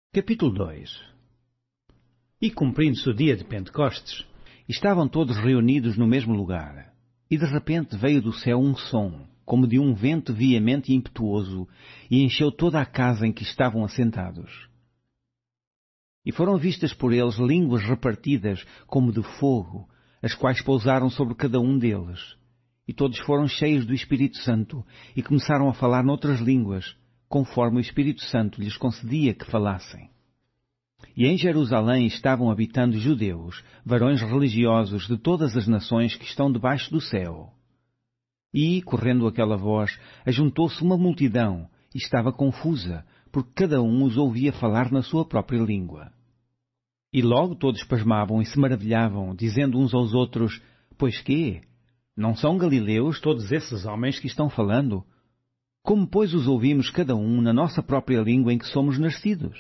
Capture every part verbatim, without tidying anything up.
Capítulo dois. E cumprindo-se o dia de Pentecostes, estavam todos reunidos no mesmo lugar. E de repente veio do céu um som, como de um vento veemente e impetuoso, e encheu toda a casa em que estavam assentados. E foram vistas por eles línguas repartidas como de fogo, as quais pousaram sobre cada um deles. E todos foram cheios do Espírito Santo, e começaram a falar noutras línguas, conforme o Espírito Santo lhes concedia que falassem. E em Jerusalém estavam habitando judeus, varões religiosos de todas as nações que estão debaixo do céu. E, correndo aquela voz, ajuntou-se uma multidão, e estava confusa, porque cada um os ouvia falar na sua própria língua. E logo todos pasmavam e se maravilhavam, dizendo uns aos outros: Pois quê? Não são galileus todos esses homens que estão falando? Como, pois, os ouvimos cada um na nossa própria língua em que somos nascidos?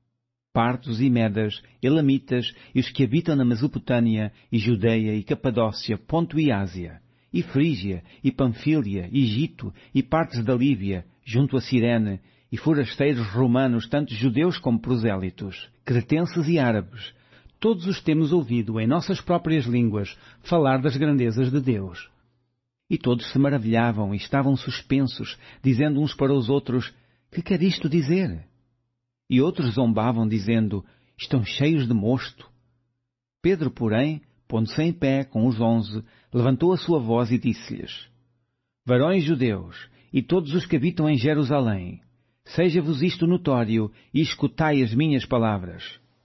Partos e medas, elamitas e os que habitam na Mesopotâmia, e Judeia, e Capadócia, Ponto e Ásia, e Frígia, e Panfília, e Egito, e partes da Líbia, junto a Cirene, e forasteiros romanos, tanto judeus como prosélitos, cretenses e árabes, todos os temos ouvido em nossas próprias línguas falar das grandezas de Deus. E todos se maravilhavam e estavam suspensos, dizendo uns para os outros: Que quer isto dizer? E outros zombavam, dizendo: Estão cheios de mosto. Pedro, porém, pondo-se em pé com os onze, levantou a sua voz e disse-lhes: Varões judeus, e todos os que habitam em Jerusalém, seja-vos isto notório, e escutai as minhas palavras.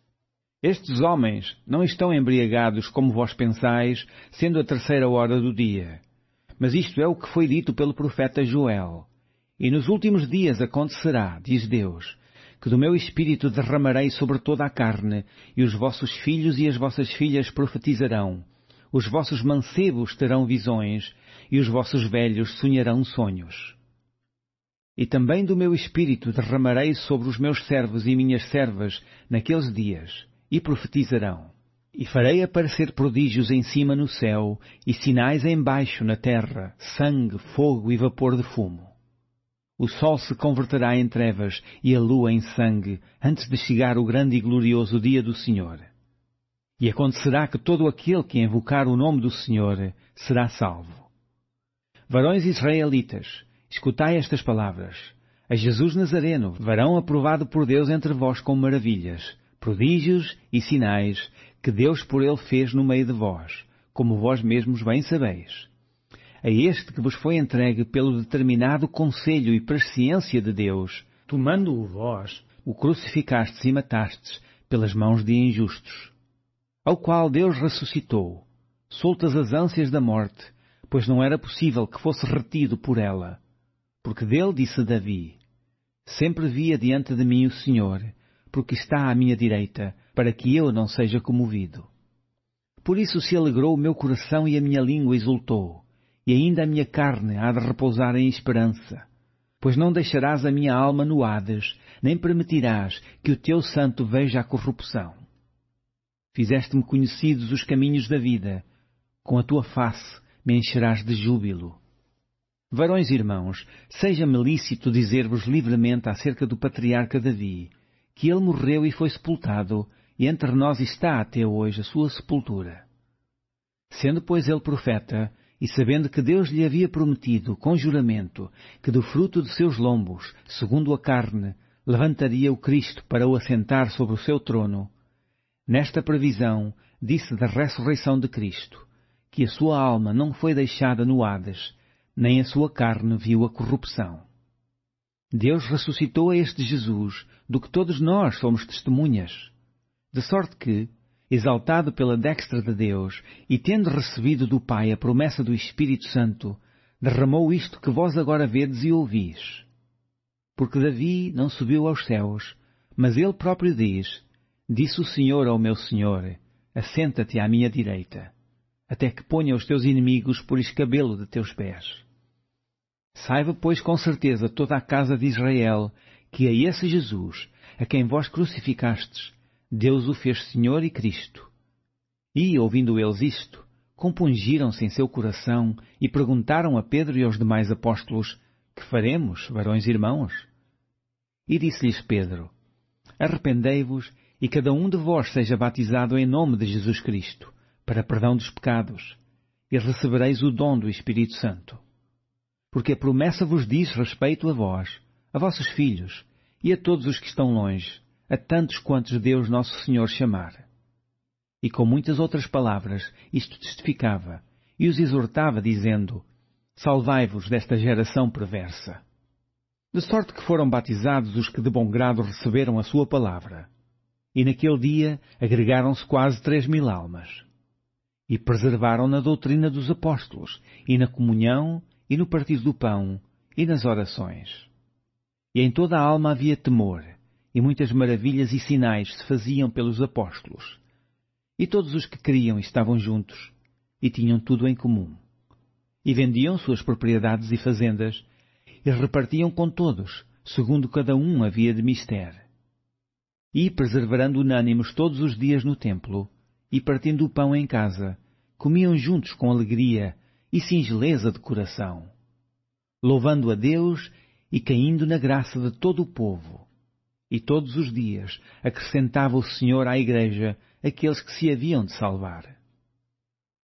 Estes homens não estão embriagados como vós pensais, sendo a terceira hora do dia. Mas isto é o que foi dito pelo profeta Joel. E nos últimos dias acontecerá, diz Deus, que do meu Espírito derramarei sobre toda a carne, e os vossos filhos e as vossas filhas profetizarão, os vossos mancebos terão visões, e os vossos velhos sonharão sonhos. E também do meu Espírito derramarei sobre os meus servos e minhas servas naqueles dias, e profetizarão. E farei aparecer prodígios em cima no céu, e sinais embaixo na terra, sangue, fogo e vapor de fumo. O sol se converterá em trevas e a lua em sangue, antes de chegar o grande e glorioso dia do Senhor. E acontecerá que todo aquele que invocar o nome do Senhor será salvo. Varões israelitas, escutai estas palavras. A Jesus Nazareno, varão aprovado por Deus entre vós com maravilhas, prodígios e sinais, que Deus por ele fez no meio de vós, como vós mesmos bem sabeis. A este que vos foi entregue pelo determinado conselho e presciência de Deus, tomando-o vós, o crucificastes e matastes pelas mãos de injustos. Ao qual Deus ressuscitou, soltas as ânsias da morte, pois não era possível que fosse retido por ela. Porque dele disse Davi: Sempre via diante de mim o Senhor, porque está à minha direita, para que eu não seja comovido. Por isso se alegrou o meu coração e a minha língua exultou, e ainda a minha carne há de repousar em esperança. Pois não deixarás a minha alma no Hades, nem permitirás que o teu santo veja a corrupção. Fizeste-me conhecidos os caminhos da vida, com a tua face me encherás de júbilo. Varões irmãos, seja-me lícito dizer-vos livremente acerca do patriarca Davi, que ele morreu e foi sepultado, e entre nós está até hoje a sua sepultura. Sendo, pois, ele profeta, e sabendo que Deus lhe havia prometido, com juramento, que do fruto de seus lombos, segundo a carne, levantaria o Cristo para o assentar sobre o seu trono, nesta previsão disse da ressurreição de Cristo, que a sua alma não foi deixada no Hades, nem a sua carne viu a corrupção. Deus ressuscitou a este Jesus, do que todos nós somos testemunhas, de sorte que, exaltado pela destra de Deus, e tendo recebido do Pai a promessa do Espírito Santo, derramou isto que vós agora vedes e ouvis. Porque Davi não subiu aos céus, mas ele próprio diz: Disse o Senhor ao meu Senhor: Assenta-te à minha direita, até que ponha os teus inimigos por escabelo de teus pés. Saiba, pois, com certeza toda a casa de Israel, que a esse Jesus, a quem vós crucificastes, Deus o fez Senhor e Cristo. E, ouvindo eles isto, compungiram-se em seu coração e perguntaram a Pedro e aos demais apóstolos: Que faremos, varões irmãos? E disse-lhes Pedro: Arrependei-vos e cada um de vós seja batizado em nome de Jesus Cristo, para perdão dos pecados, e recebereis o dom do Espírito Santo. Porque a promessa vos diz respeito a vós, a vossos filhos e a todos os que estão longe, a tantos quantos Deus nosso Senhor chamar. E com muitas outras palavras isto testificava, e os exortava, dizendo: Salvai-vos desta geração perversa. De sorte que foram batizados os que de bom grado receberam a sua palavra. E naquele dia agregaram-se quase três mil almas. E preservaram na doutrina dos apóstolos, e na comunhão, e no partir do pão, e nas orações. E em toda a alma havia temor, e muitas maravilhas e sinais se faziam pelos apóstolos. E todos os que criam estavam juntos, e tinham tudo em comum. E vendiam suas propriedades e fazendas, e repartiam com todos, segundo cada um havia de mister. E, perseverando unânimes todos os dias no templo, e partindo o pão em casa, comiam juntos com alegria e singeleza de coração, louvando a Deus e caindo na graça de todo o povo. E todos os dias acrescentava o Senhor à igreja aqueles que se haviam de salvar.